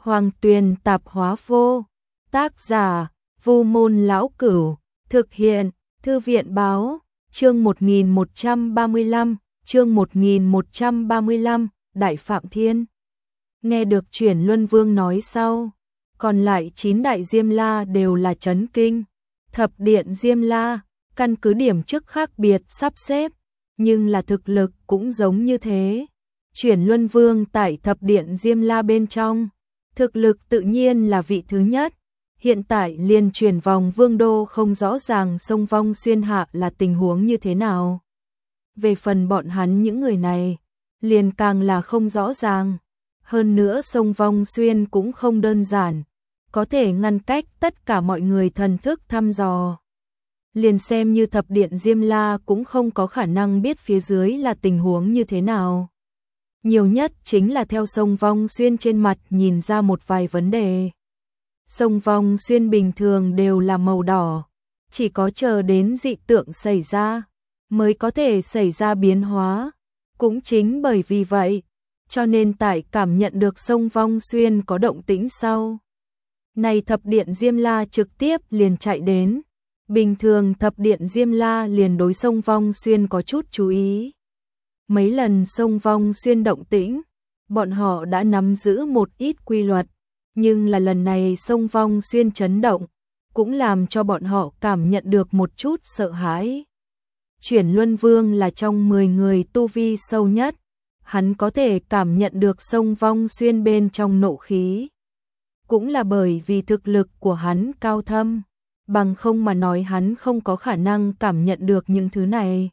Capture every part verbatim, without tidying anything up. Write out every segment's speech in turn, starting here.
Hoàng Tuyền Tạp Hóa Vô. Tác giả: Vu Môn Lão Cửu. Thực hiện: Thư viện Báo. Chương một nghìn một trăm ba mươi lăm, chương một nghìn một trăm ba mươi lăm, Đại Phạm Thiên. Nghe được Chuyển Luân Vương nói sau, còn lại chín đại Diêm La đều là chấn kinh. Thập điện Diêm La, căn cứ điểm chức khác biệt sắp xếp, nhưng là thực lực cũng giống như thế. Chuyển Luân Vương tại thập điện Diêm La bên trong, thực lực tự nhiên là vị thứ nhất. Hiện tại liền chuyển vòng vương đô không rõ ràng sông Vong Xuyên hạ là tình huống như thế nào. Về phần bọn hắn những người này, liền càng là không rõ ràng. Hơn nữa sông Vong Xuyên cũng không đơn giản, có thể ngăn cách tất cả mọi người thần thức thăm dò. Liền xem như thập điện Diêm La cũng không có khả năng biết phía dưới là tình huống như thế nào. Nhiều nhất chính là theo sông Vong Xuyên trên mặt nhìn ra một vài vấn đề. Sông Vong Xuyên bình thường đều là màu đỏ, chỉ có chờ đến dị tượng xảy ra mới có thể xảy ra biến hóa. Cũng chính bởi vì vậy, cho nên tại cảm nhận được sông Vong Xuyên có động tĩnh sau, này thập điện Diêm La trực tiếp liền chạy đến. Bình thường thập điện Diêm La liền đối sông Vong Xuyên có chút chú ý. Mấy lần sông Vong Xuyên động tĩnh, bọn họ đã nắm giữ một ít quy luật, nhưng là lần này sông Vong Xuyên chấn động, cũng làm cho bọn họ cảm nhận được một chút sợ hãi. Chuyển Luân Vương là trong mười người tu vi sâu nhất, hắn có thể cảm nhận được sông Vong Xuyên bên trong nộ khí. Cũng là bởi vì thực lực của hắn cao thâm, bằng không mà nói hắn không có khả năng cảm nhận được những thứ này.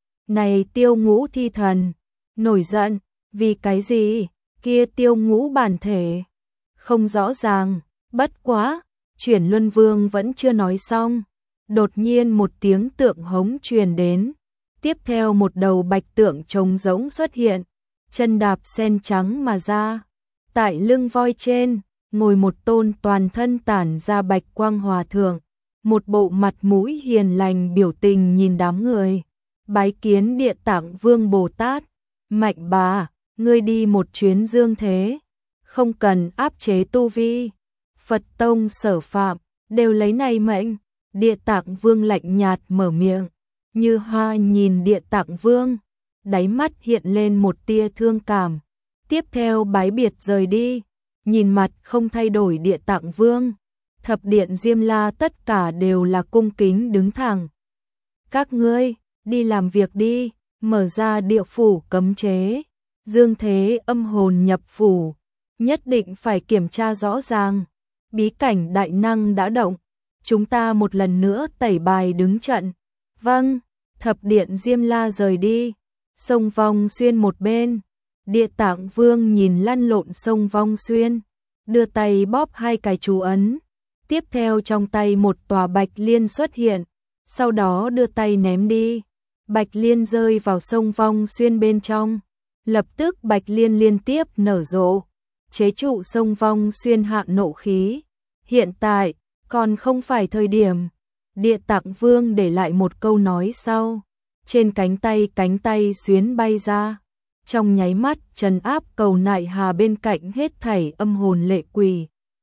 Này Tiêu Ngũ thi thần, nổi giận, vì cái gì? Kia Tiêu Ngũ bản thể không rõ ràng, bất quá, Chuyển Luân Vương vẫn chưa nói xong. Đột nhiên một tiếng tượng hống truyền đến, tiếp theo một đầu bạch tượng trống rỗng xuất hiện, chân đạp sen trắng mà ra. Tại lưng voi trên, ngồi một tôn toàn thân tản ra bạch quang hòa thượng, một bộ mặt mũi hiền lành biểu tình nhìn đám người. Bái kiến Địa Tạng Vương Bồ Tát. Mạnh bà, ngươi đi một chuyến dương thế, không cần áp chế tu vi. Phật tông sở phạm, đều lấy này mệnh. Địa Tạng Vương lạnh nhạt mở miệng. Như Hoa nhìn Địa Tạng Vương, đáy mắt hiện lên một tia thương cảm. Tiếp theo bái biệt rời đi. Nhìn mặt không thay đổi Địa Tạng Vương, thập điện Diêm La tất cả đều là cung kính đứng thẳng. Các ngươi, đi làm việc đi, mở ra địa phủ cấm chế. Dương thế âm hồn nhập phủ, nhất định phải kiểm tra rõ ràng. Bí cảnh đại năng đã động, chúng ta một lần nữa tẩy bài đứng trận. Vâng, thập điện Diêm La rời đi. Sông Vong Xuyên một bên, Địa Tạng Vương nhìn lăn lộn sông Vong Xuyên, đưa tay bóp hai cái chú ấn. Tiếp theo trong tay một tòa bạch liên xuất hiện, sau đó đưa tay ném đi. Bạch liên rơi vào sông Vong Xuyên bên trong, lập tức bạch liên liên tiếp nở rộ, chế trụ sông Vong Xuyên hạ nộ khí. Hiện tại, còn không phải thời điểm. Địa Tạng Vương để lại một câu nói sau, trên cánh tay cánh tay xuyến bay ra, trong nháy mắt trấn áp Cầu Nại Hà bên cạnh hết thảy âm hồn lệ quỷ.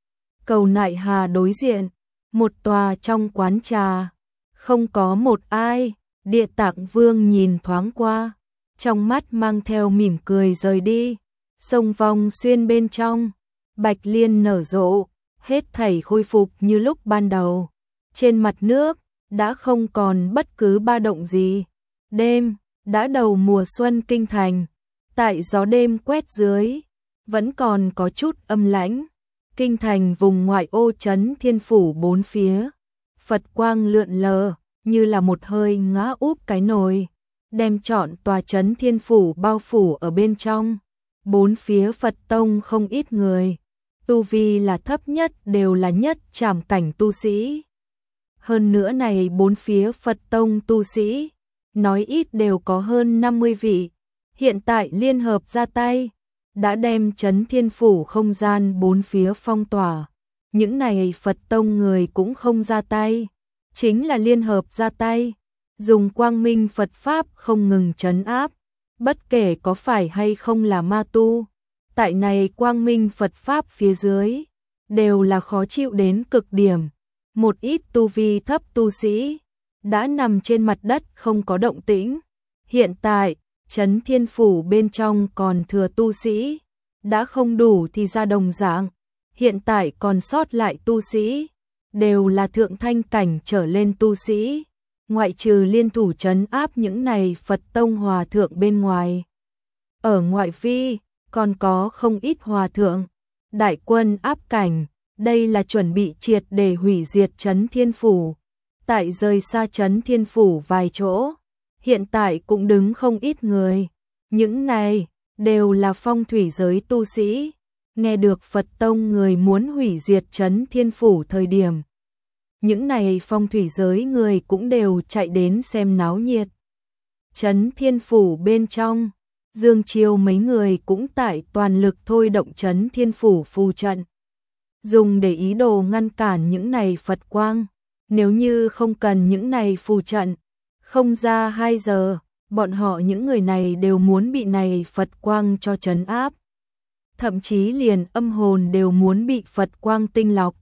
Cầu Nại Hà đối diện, một tòa trong quán trà, không có một ai. Địa Tạng Vương nhìn thoáng qua, trong mắt mang theo mỉm cười rời đi. Sông Vong Xuyên bên trong, bạch liên nở rộ, hết thảy khôi phục như lúc ban đầu. Trên mặt nước, đã không còn bất cứ ba động gì. Đêm, đã đầu mùa xuân kinh thành, tại gió đêm quét dưới, vẫn còn có chút âm lãnh. Kinh thành vùng ngoại ô trấn Thiên Phủ bốn phía, Phật quang lượn lờ, như là một hơi ngã úp cái nồi, đem trọn tòa trấn Thiên Phủ bao phủ ở bên trong. Bốn phía Phật tông không ít người, tu vi là thấp nhất đều là nhất trảm cảnh tu sĩ. Hơn nữa này bốn phía Phật tông tu sĩ, nói ít đều có hơn năm mươi vị, hiện tại liên hợp ra tay, đã đem trấn Thiên Phủ không gian bốn phía phong tỏa. Những này Phật tông người cũng không ra tay, chính là liên hợp ra tay, dùng quang minh Phật Pháp không ngừng trấn áp, bất kể có phải hay không là ma tu, tại này quang minh Phật Pháp phía dưới, đều là khó chịu đến cực điểm. Một ít tu vi thấp tu sĩ, đã nằm trên mặt đất không có động tĩnh. Hiện tại, Trấn Thiên Phủ bên trong còn thừa tu sĩ, đã không đủ thì ra đồng dạng. Hiện tại còn sót lại tu sĩ, đều là thượng thanh cảnh trở lên tu sĩ, ngoại trừ liên thủ trấn áp những này Phật tông hòa thượng bên ngoài. Ở ngoại vi, còn có không ít hòa thượng, đại quân áp cảnh, đây là chuẩn bị triệt để hủy diệt Trấn Thiên Phủ. Tại rời xa Trấn Thiên Phủ vài chỗ, hiện tại cũng đứng không ít người. Những này, đều là phong thủy giới tu sĩ, nghe được Phật tông người muốn hủy diệt Trấn Thiên Phủ thời điểm. Những này phong thủy giới người cũng đều chạy đến xem náo nhiệt. Trấn Thiên Phủ bên trong, Dương Chiêu mấy người cũng tại toàn lực thôi động Trấn Thiên Phủ phù trận, dùng để ý đồ ngăn cản những này Phật quang. Nếu như không cần những này phù trận, không ra hai giờ, bọn họ những người này đều muốn bị này Phật quang cho trấn áp. Thậm chí liền âm hồn đều muốn bị Phật quang tinh lọc.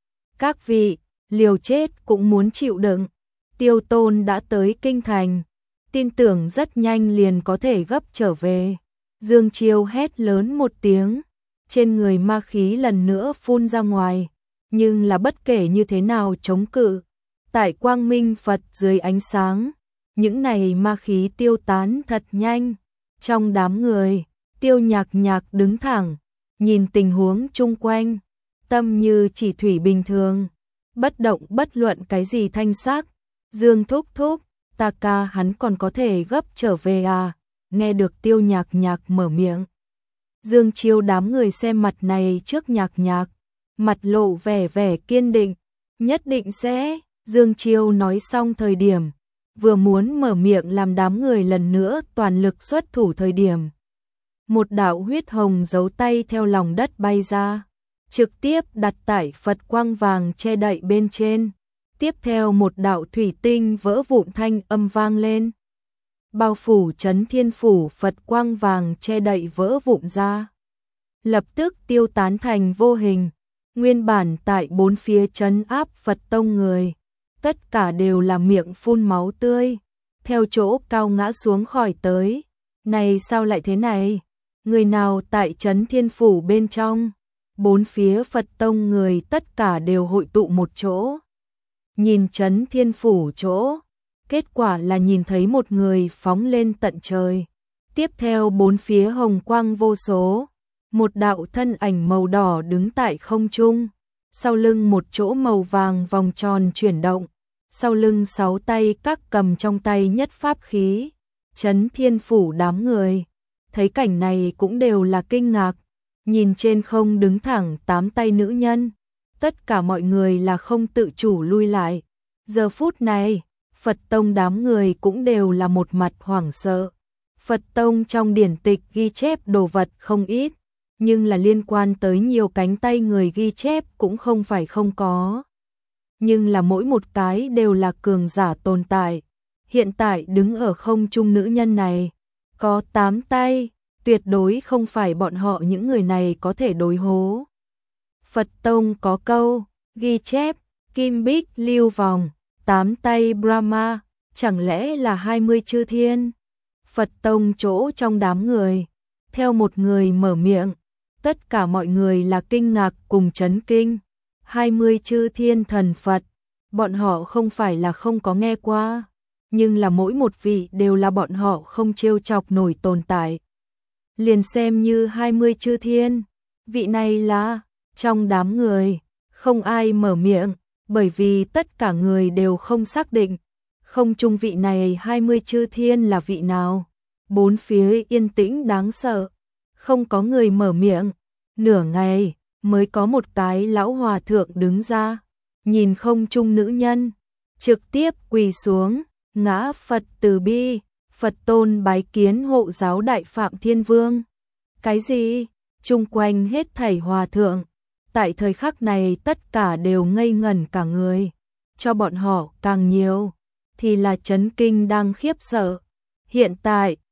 Các vị, liều chết cũng muốn chịu đựng. Tiêu Tôn đã tới kinh thành, tin tưởng rất nhanh liền có thể gấp trở về. Dương Chiêu hét lớn một tiếng, trên người ma khí lần nữa phun ra ngoài, nhưng là bất kể như thế nào chống cự, tại quang minh Phật dưới ánh sáng, những này ma khí tiêu tán thật nhanh. Trong đám người, Tiêu Nhạc Nhạc đứng thẳng, nhìn tình huống chung quanh, tâm như chỉ thủy bình thường, bất động bất luận cái gì thanh sắc. Dương thúc thúc, ta ca hắn còn có thể gấp trở về à? Nghe được Tiêu Nhạc Nhạc mở miệng, Dương Chiêu đám người xem mặt này trước Nhạc Nhạc, mặt lộ vẻ vẻ kiên định, nhất định sẽ. Dương Chiêu nói xong thời điểm, vừa muốn mở miệng làm đám người lần nữa toàn lực xuất thủ thời điểm, một đạo huyết hồng dấu tay theo lòng đất bay ra, trực tiếp đặt tại Phật quang vàng che đậy bên trên. Tiếp theo một đạo thủy tinh vỡ vụn thanh âm vang lên, bao phủ Trấn Thiên Phủ Phật quang vàng che đậy vỡ vụn ra, lập tức tiêu tán thành vô hình. Nguyên bản tại bốn phía trấn áp Phật tông người, tất cả đều là miệng phun máu tươi, theo chỗ cao ngã xuống khỏi tới. Này sao lại thế này? Người nào tại Trấn Thiên Phủ bên trong? Bốn phía Phật tông người tất cả đều hội tụ một chỗ, nhìn Trấn Thiên Phủ chỗ, kết quả là nhìn thấy một người phóng lên tận trời. Tiếp theo bốn phía hồng quang vô số, một đạo thân ảnh màu đỏ đứng tại không trung, sau lưng một chỗ màu vàng vòng tròn chuyển động, sau lưng sáu tay các cầm trong tay nhất pháp khí. Trấn Thiên Phủ đám người thấy cảnh này cũng đều là kinh ngạc, nhìn trên không đứng thẳng tám tay nữ nhân, tất cả mọi người là không tự chủ lui lại. Giờ phút này, Phật tông đám người cũng đều là một mặt hoảng sợ. Phật tông trong điển tịch ghi chép đồ vật không ít, nhưng là liên quan tới nhiều cánh tay người ghi chép cũng không phải không có. Nhưng là mỗi một cái đều là cường giả tồn tại. Hiện tại đứng ở không trung nữ nhân này, có tám tay, tuyệt đối không phải bọn họ những người này có thể đối hố. Phật tông có câu, ghi chép, kim bích lưu vòng, tám tay Brahma, chẳng lẽ là hai mươi chư thiên? Phật tông chỗ trong đám người, theo một người mở miệng, tất cả mọi người là kinh ngạc cùng chấn kinh. hai mươi chư thiên thần Phật, bọn họ không phải là không có nghe qua, nhưng là mỗi một vị đều là bọn họ không trêu chọc nổi tồn tại. Liền xem như hai mươi chư thiên, vị này là, trong đám người, không ai mở miệng, bởi vì tất cả người đều không xác định, không chung vị này hai mươi chư thiên là vị nào. Bốn phía yên tĩnh đáng sợ, không có người mở miệng. Nửa ngày, mới có một cái lão hòa thượng đứng ra, nhìn không chung nữ nhân, trực tiếp quỳ xuống, ngã Phật từ bi, Phật tôn bái kiến hộ giáo đại Phạm Thiên Vương. Cái gì? Chung quanh hết thảy hòa thượng, tại thời khắc này tất cả đều ngây ngẩn cả người, cho bọn họ càng nhiều, thì là chấn kinh đang khiếp sợ. Hiện tại,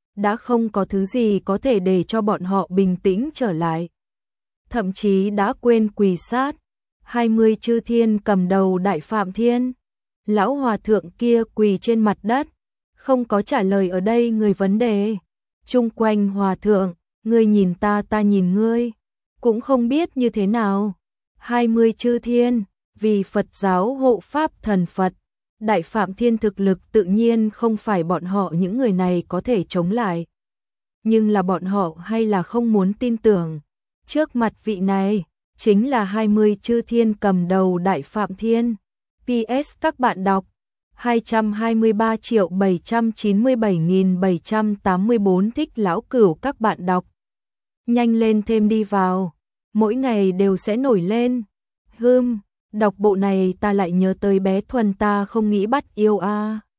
đã không có thứ gì có thể để cho bọn họ bình tĩnh trở lại. Thậm chí đã quên quỳ sát. hai mươi chư thiên cầm đầu Đại Phạm Thiên. Lão hòa thượng kia quỳ trên mặt đất, không có trả lời ở đây người vấn đề. Chung quanh hòa thượng, ngươi nhìn ta ta nhìn ngươi, cũng không biết như thế nào. hai mươi chư thiên, vì Phật giáo hộ pháp thần Phật, Đại Phạm Thiên thực lực tự nhiên không phải bọn họ những người này có thể chống lại. Nhưng là bọn họ hay là không muốn tin tưởng. Trước mặt vị này, chính là hai mươi chư thiên cầm đầu Đại Phạm Thiên. pê ét các bạn đọc hai trăm hai mươi ba triệu bảy trăm chín mươi bảy nghìn bảy trăm tám mươi tư thích lão cửu các bạn đọc. Nhanh lên thêm đi vào, mỗi ngày đều sẽ nổi lên. Hưm, đọc bộ này ta lại nhớ tới bé Thuần ta không nghĩ bắt yêu a. À.